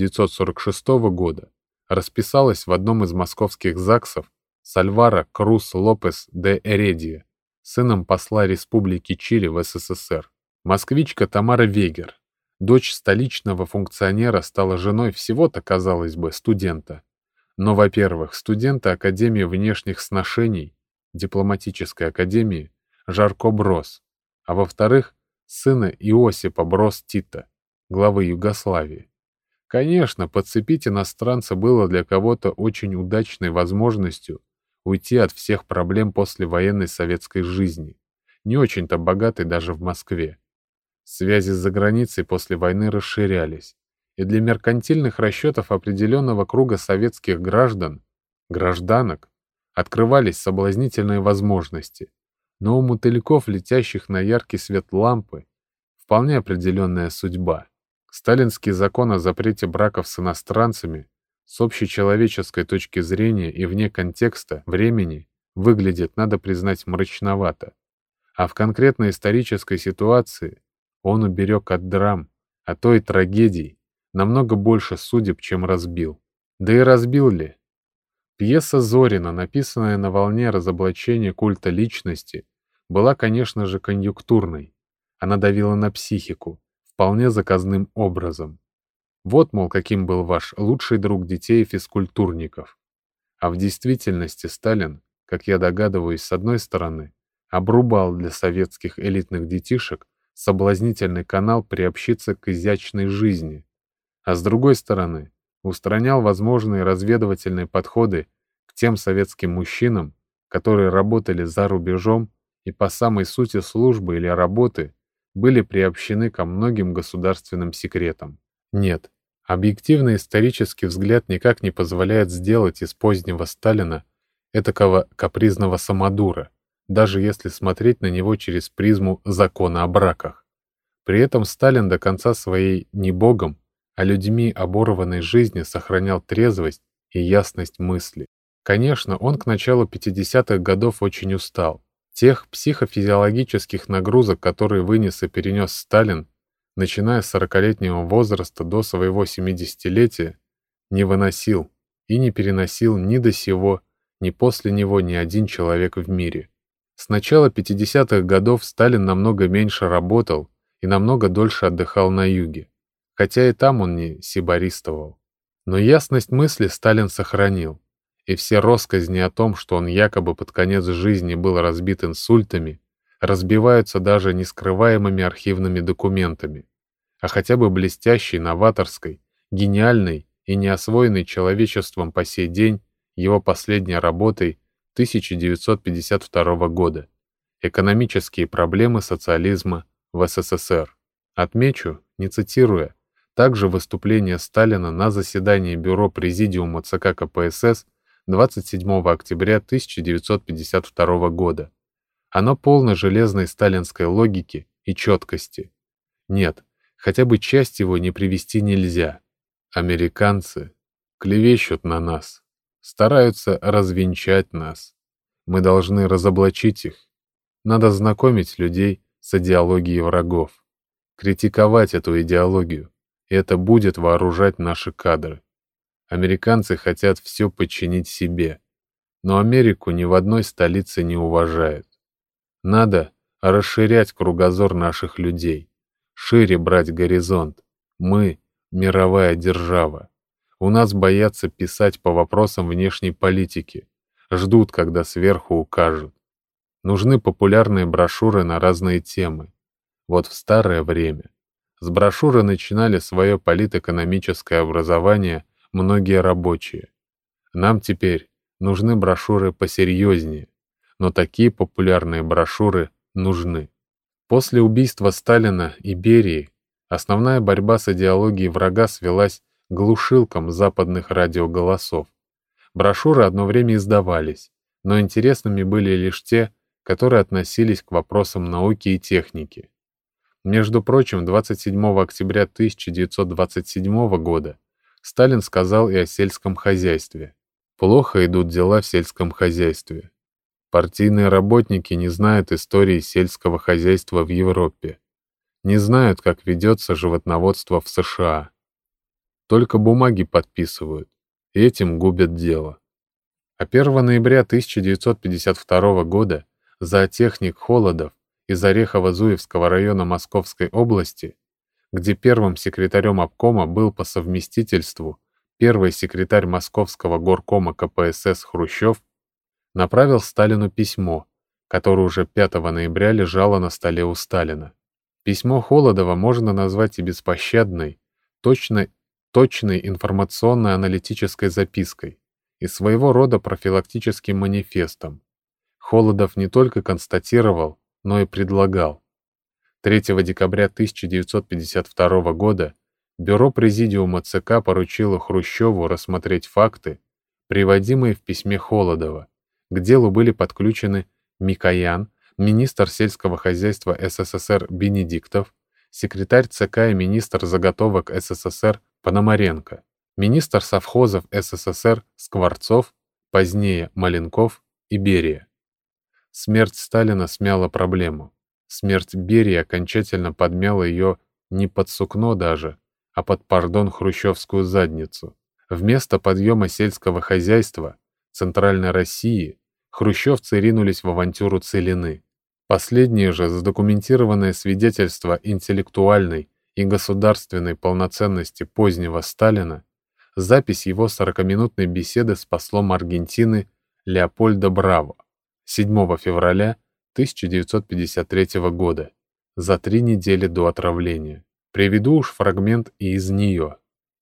1946 года расписалась в одном из московских ЗАГСов с Альваро Крус Лопес де Эредия, сыном посла Республики Чили в СССР. Москвичка Тамара Вегер, дочь столичного функционера, стала женой всего-то, казалось бы, студента. Но, во-первых, студента Академии внешних сношений, дипломатической академии, Жарко Брос, а во-вторых, сына Иосипа Брос Тита, главы Югославии. Конечно, подцепить иностранца было для кого-то очень удачной возможностью уйти от всех проблем послевоенной советской жизни, не очень-то богатой даже в Москве. Связи с заграницей после войны расширялись, и для меркантильных расчетов определенного круга советских гражданок, открывались соблазнительные возможности, но у мотыльков, летящих на яркий свет лампы, вполне определенная судьба. Сталинский закон о запрете браков с иностранцами с общечеловеческой точки зрения и вне контекста времени выглядит, надо признать, мрачновато. А в конкретной исторической ситуации он уберег от драм, а то и трагедий, намного больше судеб, чем разбил. Да и разбил ли? Пьеса Зорина, написанная на волне разоблачения культа личности, была, конечно же, конъюнктурной. Она давила на психику, вполне заказным образом. Вот, мол, каким был ваш лучший друг детей и физкультурников. А в действительности Сталин, как я догадываюсь, с одной стороны, обрубал для советских элитных детишек соблазнительный канал приобщиться к изящной жизни, а с другой стороны, устранял возможные разведывательные подходы к тем советским мужчинам, которые работали за рубежом и по самой сути службы или работы были приобщены ко многим государственным секретам. Нет, объективный исторический взгляд никак не позволяет сделать из позднего Сталина этакого капризного самодура, даже если смотреть на него через призму закона о браках. При этом Сталин до конца своей не богом, а людьми оборванной жизни сохранял трезвость и ясность мысли. Конечно, он к началу 50-х годов очень устал. Тех психофизиологических нагрузок, которые вынес и перенес Сталин, начиная с 40-летнего возраста до своего 70-летия, не выносил и не переносил ни до сего, ни после него ни один человек в мире. С начала 50-х годов Сталин намного меньше работал и намного дольше отдыхал на юге, хотя и там он не сибаристовал. Но ясность мысли Сталин сохранил, и все россказни о том, что он якобы под конец жизни был разбит инсультами, разбиваются даже нескрываемыми архивными документами, а хотя бы блестящей, новаторской, гениальной и неосвоенной человечеством по сей день его последней работой 1952 года «Экономические проблемы социализма в СССР». Отмечу, не цитируя, также выступление Сталина на заседании Бюро Президиума ЦК КПСС 27 октября 1952 года. Оно полно железной сталинской логики и четкости. Нет, хотя бы часть его не привести нельзя. Американцы клевещут на нас, стараются развенчать нас. Мы должны разоблачить их. Надо знакомить людей с идеологией врагов, критиковать эту идеологию, и это будет вооружать наши кадры. Американцы хотят все подчинить себе, но Америку ни в одной столице не уважают. Надо расширять кругозор наших людей, шире брать горизонт. Мы — мировая держава. У нас боятся писать по вопросам внешней политики, ждут, когда сверху укажут. Нужны популярные брошюры на разные темы. Вот в старое время с брошюры начинали свое политэкономическое образование многие рабочие. Нам теперь нужны брошюры посерьезнее, но такие популярные брошюры нужны. После убийства Сталина и Берии основная борьба с идеологией врага свелась к глушилкам западных радиоголосов. Брошюры одно время издавались, но интересными были лишь те, которые относились к вопросам науки и техники. Между прочим, 27 октября 1927 года Сталин сказал и о сельском хозяйстве. Плохо идут дела в сельском хозяйстве. Партийные работники не знают истории сельского хозяйства в Европе. не знают, как ведется животноводство в США. Только бумаги подписывают, и этим губят дело. А 1 ноября 1952 года зоотехник Холодов из Орехово-Зуевского района Московской области, где первым секретарем обкома был по совместительству первый секретарь Московского горкома КПСС Хрущев, направил Сталину письмо, которое уже 5 ноября лежало на столе у Сталина. Письмо Холодова можно назвать и беспощадной, точной информационно-аналитической запиской и своего рода профилактическим манифестом. Холодов не только констатировал, но и предлагал. 3 декабря 1952 года Бюро Президиума ЦК поручило Хрущеву рассмотреть факты, приводимые в письме Холодова. К делу были подключены Микоян, министр сельского хозяйства СССР Бенедиктов, секретарь ЦК и министр заготовок СССР Пономаренко, министр совхозов СССР Скворцов, позднее Маленков и Берия. Смерть Сталина смяла проблему. Смерть Берии окончательно подмяла ее не под сукно даже, а под, пардон, хрущевскую задницу. Вместо подъема сельского хозяйства Центральной России хрущевцы ринулись в авантюру Целины. Последнее же задокументированное свидетельство интеллектуальной и государственной полноценности позднего Сталина, запись его 40-минутной беседы с послом Аргентины Леопольдо Браво 7 февраля 1953 года, за 3 недели до отравления. Приведу уж фрагмент и из нее.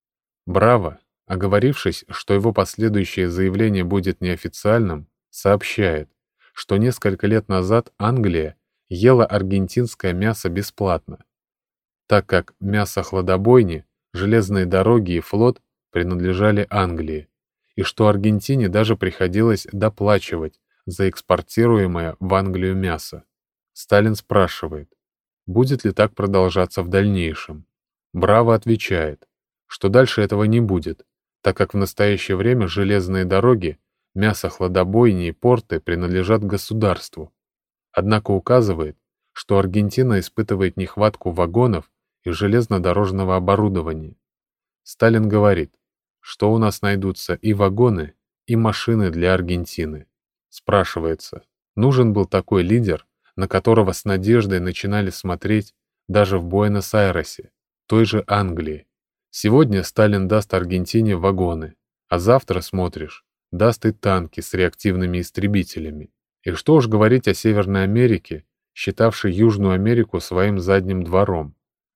Браво, оговорившись, что его последующее заявление будет неофициальным, сообщает, что несколько лет назад Англия ела аргентинское мясо бесплатно, так как мясо хладобойни, железные дороги и флот принадлежали Англии, и что Аргентине даже приходилось доплачивать за экспортируемое в Англию мясо. Сталин спрашивает, будет ли так продолжаться в дальнейшем. Браво отвечает, что дальше этого не будет, так как в настоящее время железные дороги, мясо хладобойни и порты принадлежат государству. Однако указывает, что Аргентина испытывает нехватку вагонов и железнодорожного оборудования. Сталин говорит, что у нас найдутся и вагоны, и машины для Аргентины. Спрашивается, нужен был такой лидер, на которого с надеждой начинали смотреть даже в Буэнос-Айресе, той же Англии. Сегодня Сталин даст Аргентине вагоны, а завтра, смотришь, даст и танки с реактивными истребителями. И что уж говорить о Северной Америке, считавшей Южную Америку своим задним двором.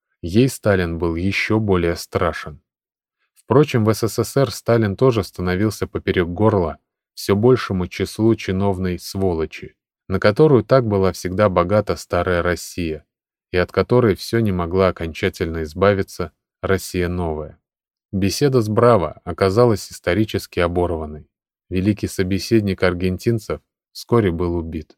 Ей Сталин был еще более страшен. Впрочем, в СССР Сталин тоже становился поперек горла все большему числу чиновной сволочи, на которую так была всегда богата старая Россия, и от которой все не могла окончательно избавиться Россия новая. Беседа с Браво оказалась исторически оборванной. Великий собеседник аргентинцев вскоре был убит.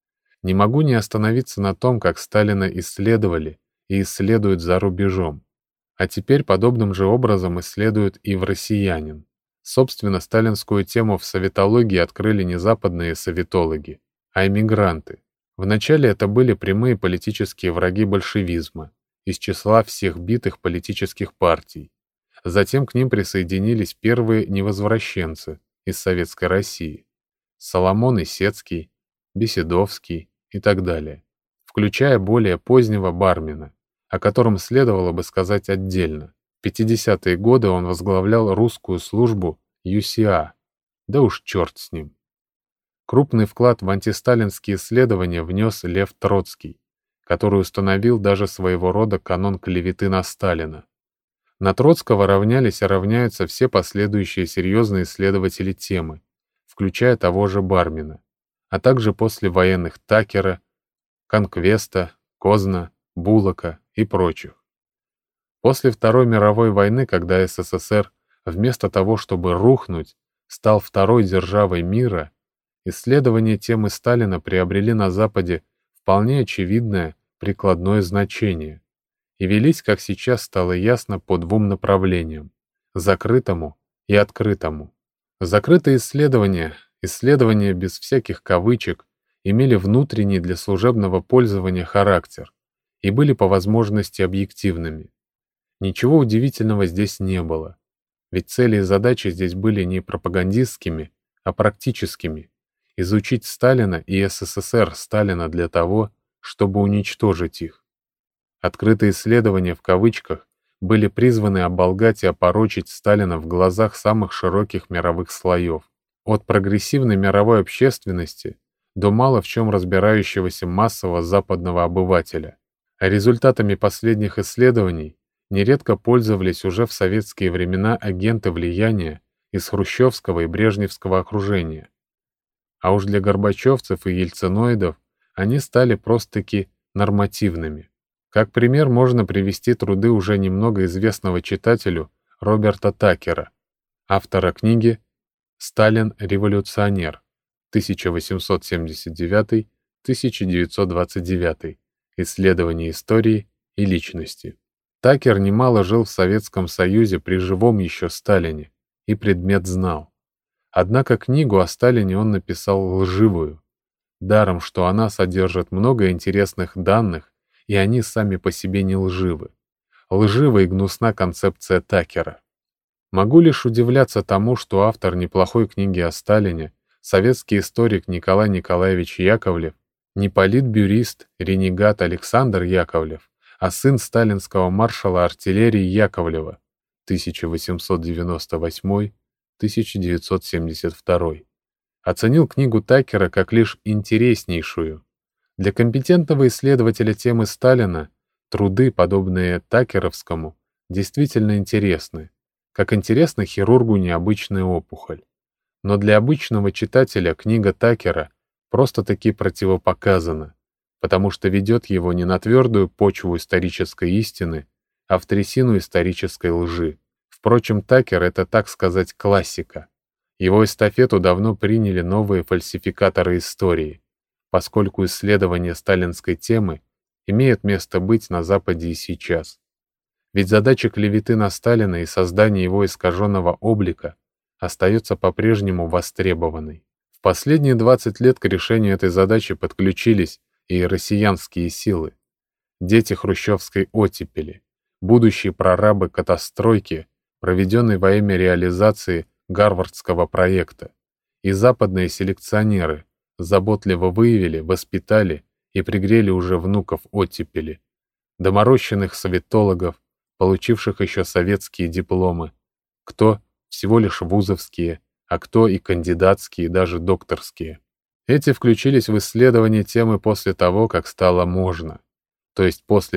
Не могу не остановиться на том, как Сталина исследовали и исследуют за рубежом, а теперь подобным же образом исследуют и в «Россиянин». Собственно, сталинскую тему в советологии открыли не западные советологи, а эмигранты. Вначале это были прямые политические враги большевизма, из числа всех битых политических партий. Затем к ним присоединились первые невозвращенцы из Советской России – Соломон Исетский, Беседовский и так далее, включая более позднего Бармина, о котором следовало бы сказать отдельно. В 50-е годы он возглавлял русскую службу ЮСИА, да уж черт с ним. Крупный вклад в антисталинские исследования внес Лев Троцкий, который установил даже своего рода канон клеветы на Сталина. На Троцкого равнялись и равняются все последующие серьезные исследователи темы, включая того же Бармина, а также послевоенных Такера, Конквеста, Козна, Булака и прочих. После Второй мировой войны, когда СССР вместо того, чтобы рухнуть, стал второй державой мира, исследования темы Сталина приобрели на Западе вполне очевидное прикладное значение и велись, как сейчас стало ясно, по двум направлениям – закрытому и открытому. Закрытые исследования без всяких кавычек, имели внутренний для служебного пользования характер и были по возможности объективными. Ничего удивительного здесь не было, ведь цели и задачи здесь были не пропагандистскими, а практическими. Изучить Сталина и СССР Сталина для того, чтобы уничтожить их. Открытые исследования в кавычках были призваны оболгать и опорочить Сталина в глазах самых широких мировых слоев, от прогрессивной мировой общественности до мало в чем разбирающегося массового западного обывателя. А результатами последних исследований нередко пользовались уже в советские времена агенты влияния из хрущевского и брежневского окружения. А уж для горбачевцев и ельциноидов они стали просто-таки нормативными. Как пример можно привести труды уже немного известного читателю Роберта Такера, автора книги «Сталин. Революционер. 1879-1929. Исследование истории и личности». Такер немало жил в Советском Союзе при живом еще Сталине и предмет знал. Однако книгу о Сталине он написал лживую, даром что она содержит много интересных данных, и они сами по себе не лживы. Лжива и гнусна концепция Такера. Могу лишь удивляться тому, что автор неплохой книги о Сталине, советский историк Николай Николаевич Яковлев, не политбюрист, ренегат Александр Яковлев, а сын сталинского маршала артиллерии Яковлева 1898-1972, оценил книгу Такера как лишь интереснейшую. Для компетентного исследователя темы Сталина труды, подобные Такеровскому, действительно интересны, как интересна хирургу необычная опухоль. Но для обычного читателя книга Такера просто-таки противопоказана, потому что ведет его не на твердую почву исторической истины, а в трясину исторической лжи. Впрочем, Такер — это, так сказать, классика. Его эстафету давно приняли новые фальсификаторы истории, поскольку исследование сталинской темы имеет место быть на Западе и сейчас. Ведь задача клеветы на Сталина и создания его искаженного облика остается по-прежнему востребованной. В последние 20 лет к решению этой задачи подключились и россиянские силы, дети хрущевской оттепели, будущие прорабы катастройки, проведенной во имя реализации Гарвардского проекта, и западные селекционеры заботливо выявили, воспитали и пригрели уже внуков оттепели, доморощенных советологов, получивших еще советские дипломы, кто всего лишь вузовские, а кто и кандидатские, даже докторские. Эти включились в исследование темы после того, как стало можно, то есть после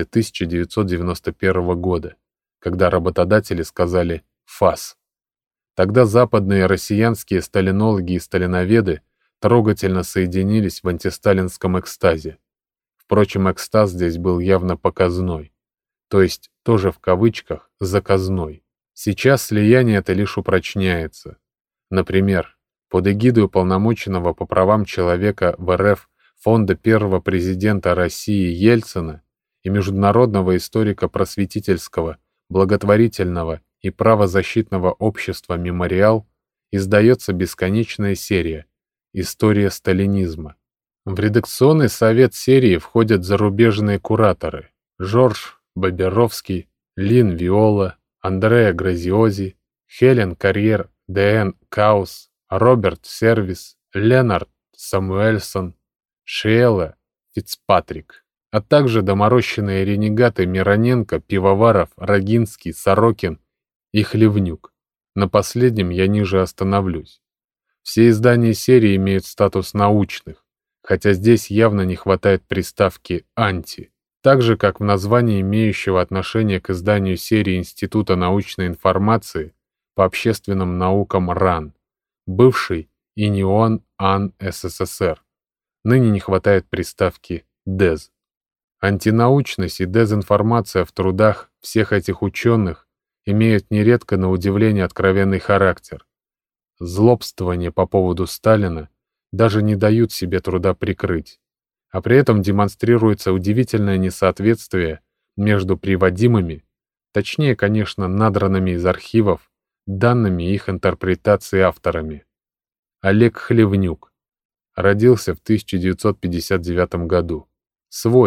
1991 года, когда работодатели сказали «фас». Тогда западные россиянские сталинологи и сталиноведы трогательно соединились в антисталинском экстазе. Впрочем, экстаз здесь был явно показной, то есть тоже в кавычках «заказной». Сейчас слияние это лишь упрочняется. Например, под эгидой уполномоченного по правам человека в РФ фонда первого президента России Ельцина и международного историка просветительского, благотворительного и правозащитного общества «Мемориал» издается бесконечная серия «История сталинизма». В редакционный совет серии входят зарубежные кураторы Жорж Боберовский, Лин Виола, Андреа Гразиози, Хелен Карьер Д.Н. Каус, Роберт Сервис, Ленард Самуэльсон, Шиэла Фицпатрик, а также доморощенные ренегаты Мироненко, Пивоваров, Рогинский, Сорокин и Хлевнюк. На последнем я ниже остановлюсь. Все издания серии имеют статус научных, хотя здесь явно не хватает приставки «анти», так же, как в названии имеющего отношение к изданию серии Института научной информации по общественным наукам РАН, бывший ИНИОН АН СССР. Ныне не хватает приставки «дез». Антинаучность и дезинформация в трудах всех этих ученых имеют нередко на удивление откровенный характер. Злобствование по поводу Сталина даже не дают себе труда прикрыть, а при этом демонстрируется удивительное несоответствие между приводимыми, точнее, конечно, надранными из архивов, данными их интерпретации авторами. Олег Хлевнюк. Родился в 1959 году. Свой,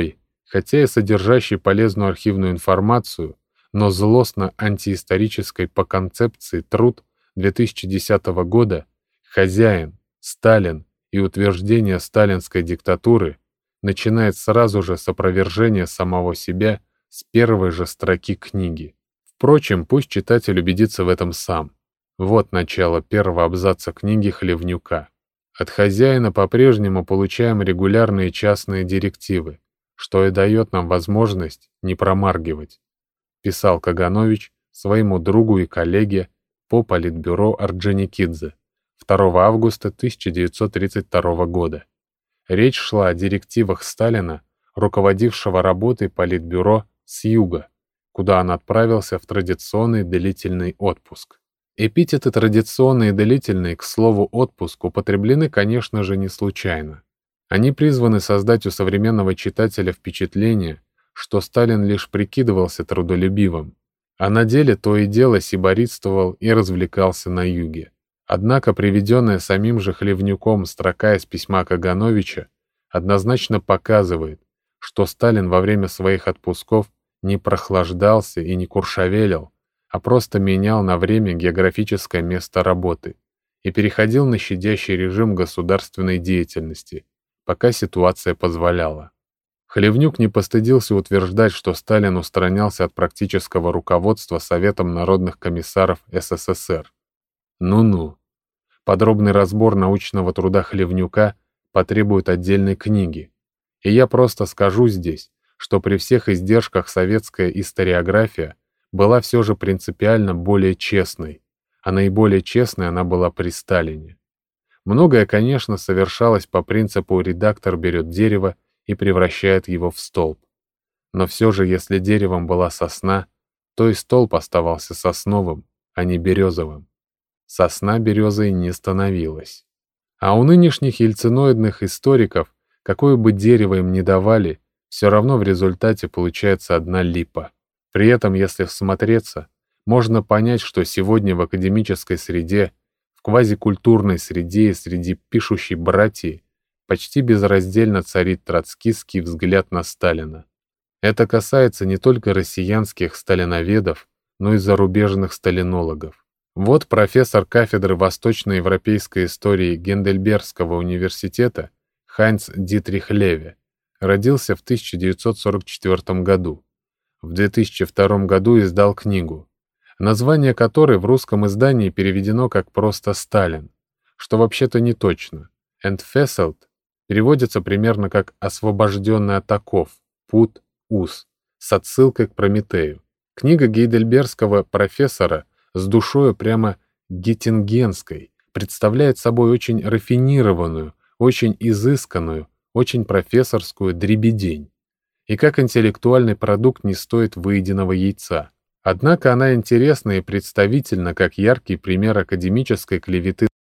хотя и содержащий полезную архивную информацию, но злостно антиисторической по концепции труд 2010 года «Хозяин, Сталин и утверждение сталинской диктатуры» начинает сразу же с опровержения самого себя с первой же строки книги. Впрочем, пусть читатель убедится в этом сам. Вот начало первого абзаца книги Хлевнюка. От хозяина по-прежнему получаем регулярные частные директивы, что и дает нам возможность не промаргивать, писал Каганович своему другу и коллеге по политбюро Орджоникидзе 2 августа 1932 года. Речь шла о директивах Сталина, руководившего работой политбюро с юга, куда он отправился в традиционный длительный отпуск. Эпитеты «традиционный» и «длительный», к слову, отпуск употреблены, конечно же, не случайно. Они призваны создать у современного читателя впечатление, что Сталин лишь прикидывался трудолюбивым, а на деле то и дело сиборитствовал и развлекался на юге. Однако приведенная самим же Хлевнюком строка из письма Кагановича однозначно показывает, что Сталин во время своих отпусков не прохлаждался и не куршавелил, а просто менял на время географическое место работы и переходил на щадящий режим государственной деятельности, пока ситуация позволяла. Хлевнюк не постыдился утверждать, что Сталин устранялся от практического руководства Советом народных комиссаров СССР. Ну-ну. Подробный разбор научного труда Хлевнюка потребует отдельной книги. И я просто скажу здесь, что при всех издержках советская историография была все же принципиально более честной, а наиболее честной она была при Сталине. Многое, конечно, совершалось по принципу «редактор берет дерево и превращает его в столб». Но все же, если деревом была сосна, то и столб оставался сосновым, а не березовым. Сосна березой не становилась. А у нынешних ельциноидных историков, какое бы дерево им ни давали, все равно в результате получается одна липа. При этом, если всмотреться, можно понять, что сегодня в академической среде, в квазикультурной среде и среди пишущей братьи почти безраздельно царит троцкистский взгляд на Сталина. Это касается не только россиянских сталиноведов, но и зарубежных сталинологов. Вот профессор кафедры восточноевропейской истории Гейдельбергского университета Хайнц Дитрих Леве родился в 1944 году. В 2002 году издал книгу, название которой в русском издании переведено как просто «Сталин», что вообще-то не точно. «Entfesselt» переводится примерно как «освобожденный от оков», «пут», «ус», с отсылкой к Прометею. Книга гейдельбергского профессора с душою прямо геттингенской представляет собой очень рафинированную, очень изысканную, очень профессорскую дребедень. И как интеллектуальный продукт не стоит выеденного яйца. Однако она интересна и представительна как яркий пример академической клеветы